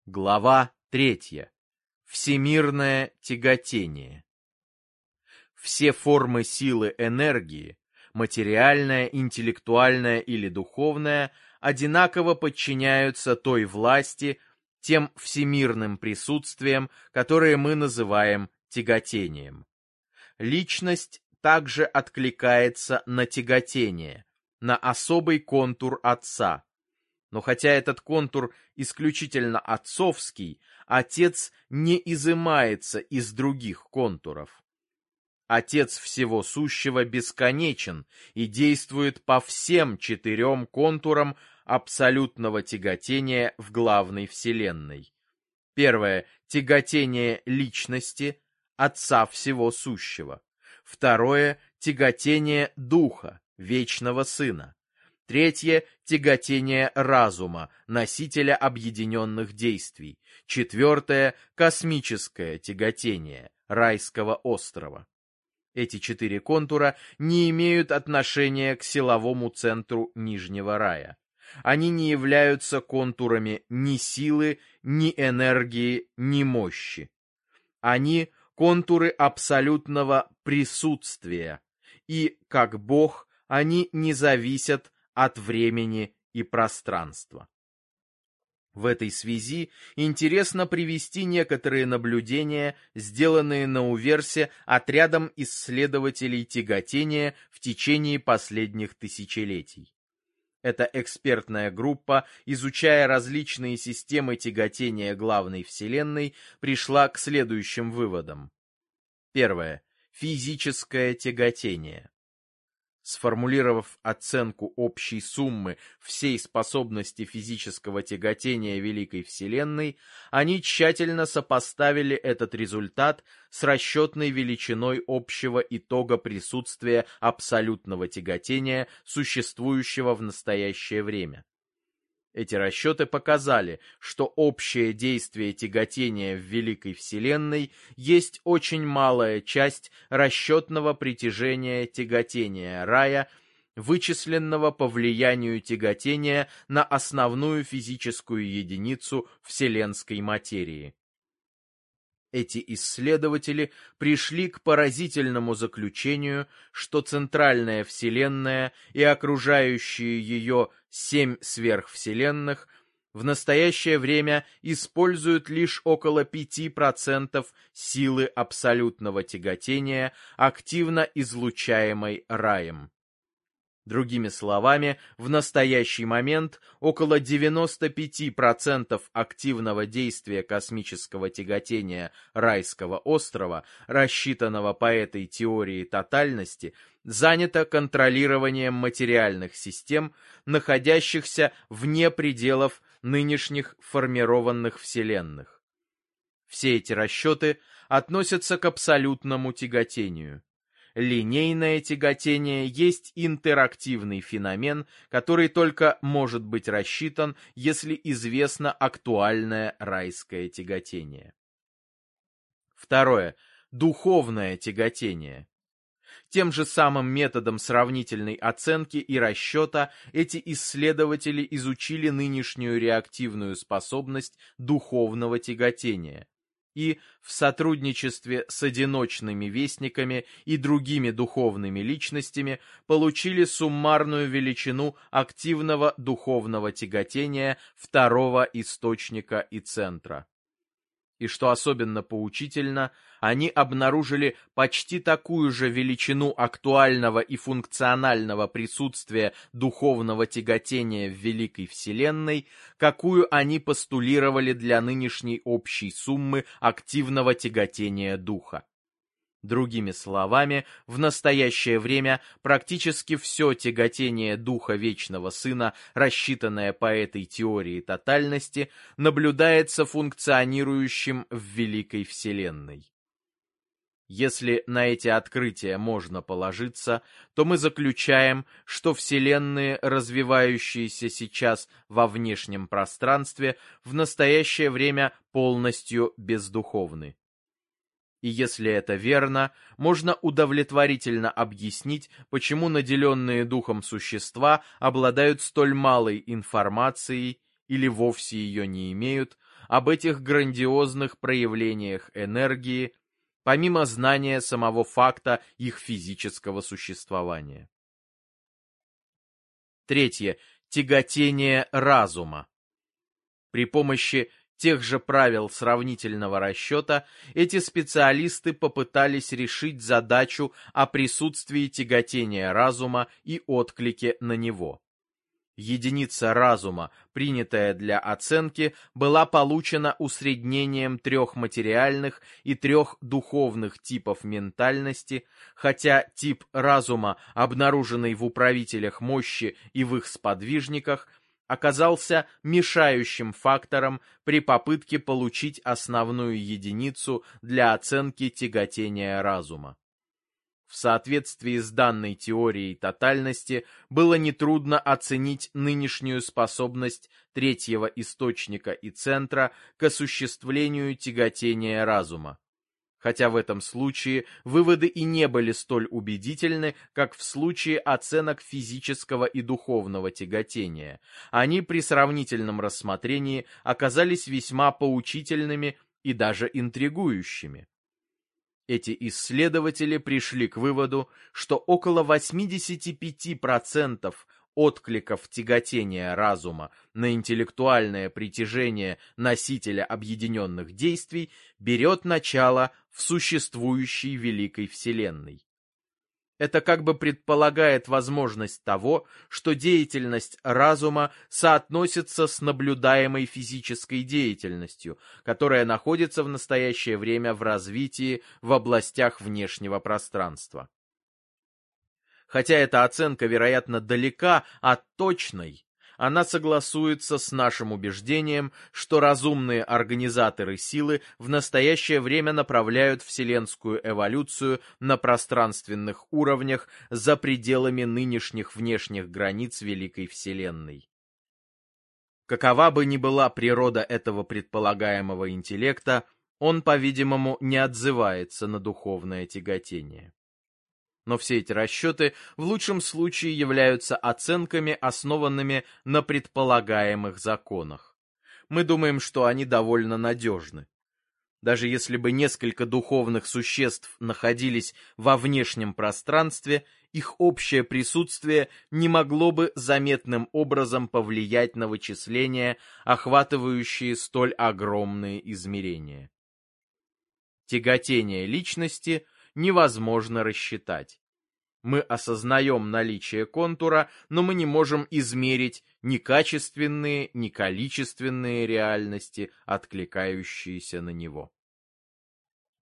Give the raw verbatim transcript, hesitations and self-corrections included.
Глава третья. Всемирное тяготение. Все формы силы энергии, материальная, интеллектуальная или духовная, одинаково подчиняются той власти, тем всемирным присутствием, которые мы называем тяготением. Личность также откликается на тяготение, на особый контур Отца. Но хотя этот контур исключительно отцовский, Отец не изымается из других контуров. Отец всего сущего бесконечен и действует по всем четырем контурам абсолютного тяготения в главной Вселенной. Первое – тяготение личности, Отца всего сущего. Второе – тяготение Духа, Вечного Сына. Третье – тяготение разума, носителя объединенных действий. Четвертое – космическое тяготение, райского острова. Эти четыре контура не имеют отношения к силовому центру Нижнего рая. Они не являются контурами ни силы, ни энергии, ни мощи. Они – контуры абсолютного присутствия, и, как Бог, они не зависят от времени и пространства. В этой связи интересно привести некоторые наблюдения, сделанные на Уверсе отрядом исследователей тяготения в течение последних тысячелетий. Эта экспертная группа, изучая различные системы тяготения главной Вселенной, пришла к следующим выводам. Первое. Физическое тяготение. Сформулировав оценку общей суммы всей способности физического тяготения Великой Вселенной, они тщательно сопоставили этот результат с расчетной величиной общего итога присутствия абсолютного тяготения, существующего в настоящее время. Эти расчеты показали, что общее действие тяготения в Великой Вселенной есть очень малая часть расчетного притяжения тяготения рая, вычисленного по влиянию тяготения на основную физическую единицу вселенской материи. Эти исследователи пришли к поразительному заключению, что центральная Вселенная и окружающие ее семь сверхвселенных в настоящее время используют лишь около пяти процентов силы абсолютного тяготения, активно излучаемой раем. Другими словами, в настоящий момент около девяноста пяти процентов активного действия космического тяготения райского острова, рассчитанного по этой теории тотальности, занято контролированием материальных систем, находящихся вне пределов нынешних формированных вселенных. Все эти расчеты относятся к абсолютному тяготению. Линейное тяготение есть интерактивный феномен, который только может быть рассчитан, если известно актуальное райское тяготение. Второе. Духовное тяготение. Тем же самым методом сравнительной оценки и расчета эти исследователи изучили нынешнюю реактивную способность духовного тяготения и в сотрудничестве с одиночными вестниками и другими духовными личностями получили суммарную величину активного духовного тяготения второго источника и центра. И что особенно поучительно, они обнаружили почти такую же величину актуального и функционального присутствия духовного тяготения в Великой Вселенной, какую они постулировали для нынешней общей суммы активного тяготения Духа. Другими словами, в настоящее время практически все тяготение Духа Вечного Сына, рассчитанное по этой теории тотальности, наблюдается функционирующим в Великой Вселенной. Если на эти открытия можно положиться, то мы заключаем, что вселенные, развивающиеся сейчас во внешнем пространстве, в настоящее время полностью бездуховны. И если это верно, можно удовлетворительно объяснить, почему наделенные духом существа обладают столь малой информацией или вовсе ее не имеют, об этих грандиозных проявлениях энергии, помимо знания самого факта их физического существования. Третье. Тяготение разума. При помощи тех же правил сравнительного расчета эти специалисты попытались решить задачу о присутствии тяготения разума и отклике на него. Единица разума, принятая для оценки, была получена усреднением трех материальных и трех духовных типов ментальности, хотя тип разума, обнаруженный в управителях мощи и в их сподвижниках, оказался мешающим фактором при попытке получить основную единицу для оценки тяготения разума. В соответствии с данной теорией тотальности было нетрудно оценить нынешнюю способность третьего источника и центра к осуществлению тяготения разума. Хотя в этом случае выводы и не были столь убедительны, как в случае оценок физического и духовного тяготения. Они при сравнительном рассмотрении оказались весьма поучительными и даже интригующими. Эти исследователи пришли к выводу, что около восемьдесят пять процентов откликов тяготения разума на интеллектуальное притяжение носителя объединенных действий берет начало в существующей великой Вселенной. Это как бы предполагает возможность того, что деятельность разума соотносится с наблюдаемой физической деятельностью, которая находится в настоящее время в развитии в областях внешнего пространства. Хотя эта оценка, вероятно, далека от точной, она согласуется с нашим убеждением, что разумные организаторы силы в настоящее время направляют вселенскую эволюцию на пространственных уровнях за пределами нынешних внешних границ Великой Вселенной. Какова бы ни была природа этого предполагаемого интеллекта, он, по-видимому, не отзывается на духовное тяготение. Но все эти расчеты в лучшем случае являются оценками, основанными на предполагаемых законах. Мы думаем, что они довольно надежны. Даже если бы несколько духовных существ находились во внешнем пространстве, их общее присутствие не могло бы заметным образом повлиять на вычисления, охватывающие столь огромные измерения. Тяготение личности невозможно рассчитать. Мы осознаем наличие контура, но мы не можем измерить ни качественные, ни количественные реальности, откликающиеся на него.